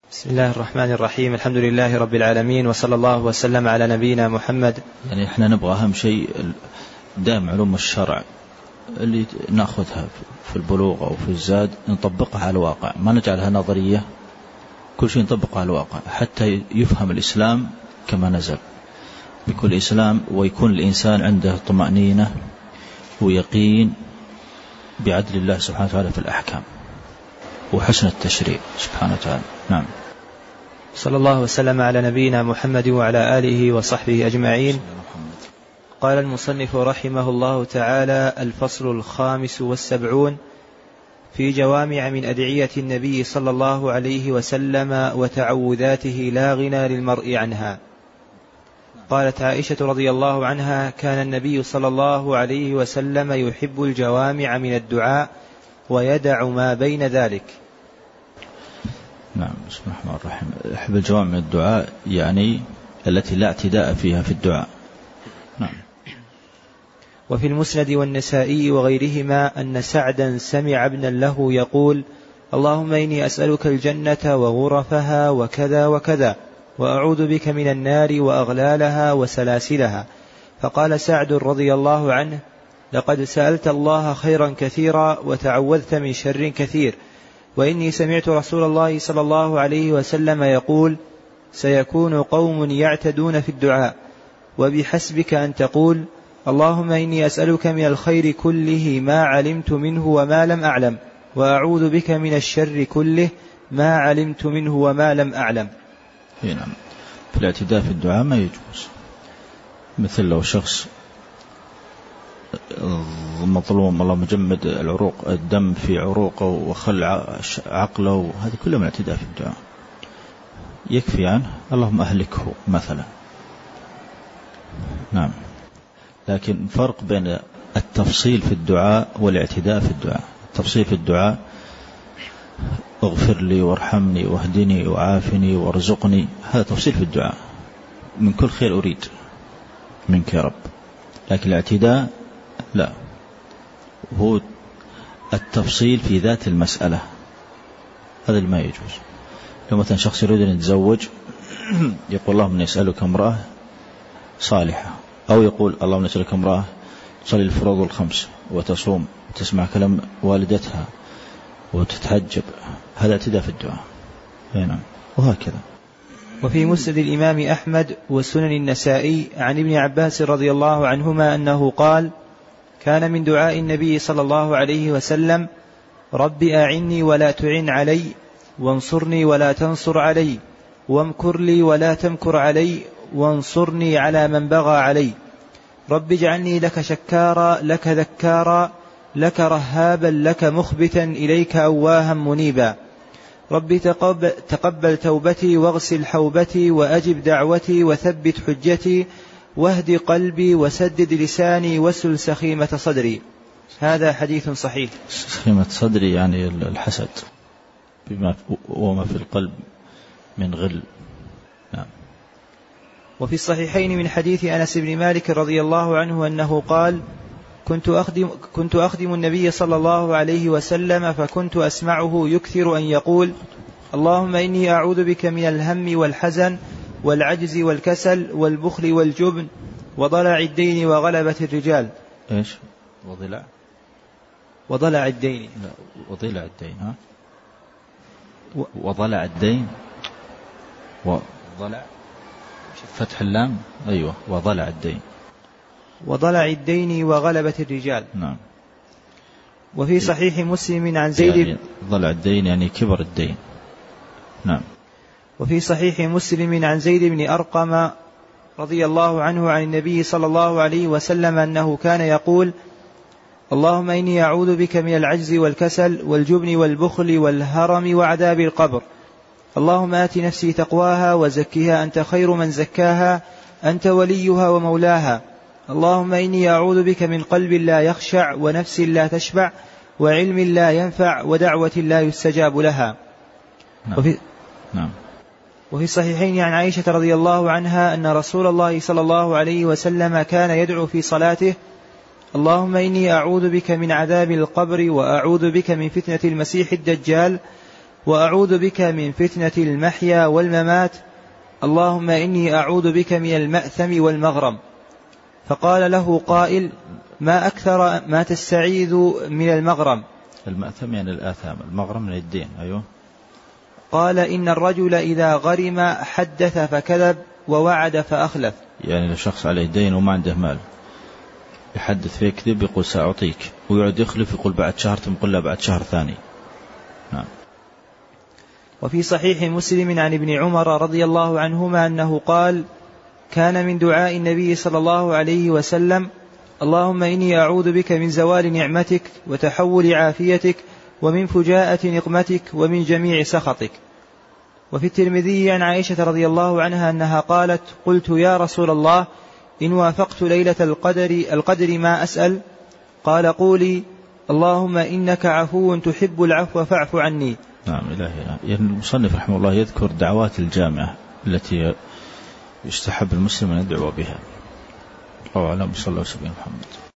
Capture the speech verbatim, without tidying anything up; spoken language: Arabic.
بسم الله الرحمن الرحيم. الحمد لله رب العالمين، وصلى الله وسلم على نبينا محمد. يعني احنا نبغى أهم شيء دائم علوم الشرع اللي نأخذها في البلوغ أو في الزاد نطبقها على الواقع، ما نجعلها نظرية، كل شيء نطبقها على الواقع حتى يفهم الإسلام كما نزل بكل إسلام، ويكون الإنسان عنده طمأنينة ويقين بعدل الله سبحانه وتعالى في الأحكام وحسن التشريع سبحانه وتعالى. نعم. صلى الله وسلم على نبينا محمد وعلى آله وصحبه أجمعين. قال المصنف رحمه الله تعالى: الفصل الخامس والسبعون في جوامع من أدعية النبي صلى الله عليه وسلم وتعوذاته لا غنى للمرء عنها. قالت عائشة رضي الله عنها: كان النبي صلى الله عليه وسلم يحب الجوامع من الدعاء ويدع ما بين ذلك. نعم. بسم الله الرحمن الرحيم. يحب الجوامع من الدعاء يعني التي لا اعتداء فيها في الدعاء. نعم. وفي المسند والنسائي وغيرهما أن سعدا سمع ابنا له يقول: اللهم إني أسألك الجنة وغرفها وكذا وكذا، وأعوذ بك من النار وأغلالها وسلاسلها. فقال سعد رضي الله عنه: لقد سألت الله خيرا كثيرا وتعوذت من شر كثير، وإني سمعت رسول الله صلى الله عليه وسلم يقول: سيكون قوم يعتدون في الدعاء، وبحسبك أن تقول: اللهم إني أسألك من الخير كله ما علمت منه وما لم أعلم، وأعوذ بك من الشر كله ما علمت منه وما لم أعلم. نعم. في الاعتداء في الدعاء ما يجوز، مثل لو شخص مظلوم الله مجمد العروق الدم في عروقه وخلع عقله، هذه كلها من الاعتداء في الدعاء، يكفي عنه اللهم أهلكه مثلا. نعم. لكن فرق بين التفصيل في الدعاء والاعتداء في الدعاء. التفصيل في الدعاء: اغفر لي وارحمني واهدني وعافني وارزقني، هذا تفصيل في الدعاء، من كل خير أريد منك يا رب. لكن الاعتداء لا، هو التفصيل في ذات المسألة، هذا اللي ما يجوز. لو مثلا شخص يريد أن يتزوج يقول اللهم إني أسألك امرأة صالحة، أو يقول اللهم إني أسألك امرأة تصلي الفروض الخمس وتصوم وتسمع كلام والدتها وتتحجب، هذا اعتداء في الدعاء. نعم. وهكذا. وفي مسند الإمام أحمد وسنن النسائي عن ابن عباس رضي الله عنهما أنه قال: كان من دعاء النبي صلى الله عليه وسلم: رب أعني ولا تعن علي، وانصرني ولا تنصر علي، وامكر لي ولا تمكر علي، وانصرني على من بغى علي، رب اجعلني لك شكارا لك ذكارا لك رهابا لك مخبتا إليك أواها منيبا، رب تقبل, تقبل توبتي واغسل حوبتي وأجب دعوتي وثبت حجتي واهد قلبي وسدد لساني واسل سخيمة صدري. هذا حديث صحيح. سخيمة صدري يعني الحسد بما وما في القلب من غل. نعم. وفي الصحيحين من حديث أنس بن مالك رضي الله عنه أنه قال: كنت أخدم, كنت أخدم النبي صلى الله عليه وسلم، فكنت أسمعه يكثر أن يقول: اللهم إني أعوذ بك من الهم والحزن والعجز والكسل والبخل والجبن وضلع الدين وغلبة الرجال. إيش؟ وضلع وضلع الدين. لا، وضلع الدين. ها؟ و... وضلع الدين. وضلع فتح اللام. أيوة. وضلع الدين. وضلع الدين وغلبة الرجال. نعم. وفي صحيح مسلم عن زيد يعني ضلع الدين يعني كبر الدين. نعم. وفي صحيح مسلم عن زيد بن أرقم رضي الله عنه عن النبي صلى الله عليه وسلم أنه كان يقول: اللهم إني أعوذ بك من العجز والكسل والجبن والبخل والهرم وعذاب القبر، اللهم آت نفسي تقواها وزكها أنت خير من زكاها أنت وليها ومولاها، اللهم إني أعوذ بك من قلب لا يخشع ونفس لا تشبع وعلم لا ينفع ودعوة لا يستجاب لها. نعم. وفي, نعم. وفي الصحيحين عن عائشة رضي الله عنها أن رسول الله صلى الله عليه وسلم كان يدعو في صلاته: اللهم إني أعوذ بك من عذاب القبر وأعوذ بك من فتنة المسيح الدجال وأعوذ بك من فتنة المحيا والممات، اللهم إني أعوذ بك من المأثم والمغرم. فقال له قائل: ما أكثر ما تستعيذ من المغرم؟ المأثم يعني الآثام، المغرم من الدين. أيوه. قال: إن الرجل إذا غرم حدث فكذب ووعد فأخلف. يعني لو شخص عليه دين وما عنده مال يحدث فيه كذب، يقول سأعطيك، ويعد يخلف، يقول بعد شهر، ثم يقول له بعد شهر ثاني. نعم. وفي صحيح مسلم عن ابن عمر رضي الله عنهما أنه قال: كان من دعاء النبي صلى الله عليه وسلم: اللهم إني أعوذ بك من زوال نعمتك وتحول عافيتك ومن فجاءة نقمتك ومن جميع سخطك. وفي الترمذي عن عائشة رضي الله عنها أنها قالت: قلت يا رسول الله إن وافقت ليلة القدر, القدر ما أسأل؟ قال: قولي اللهم إنك عفو تحب العفو فاعف عني. نعم. إلهي. يعني المصنف رحمه الله يذكر دعوات الجامعة التي يستحب المسلم أن يدعو بها. الله أعلم. صلى الله عليه وسلم محمد.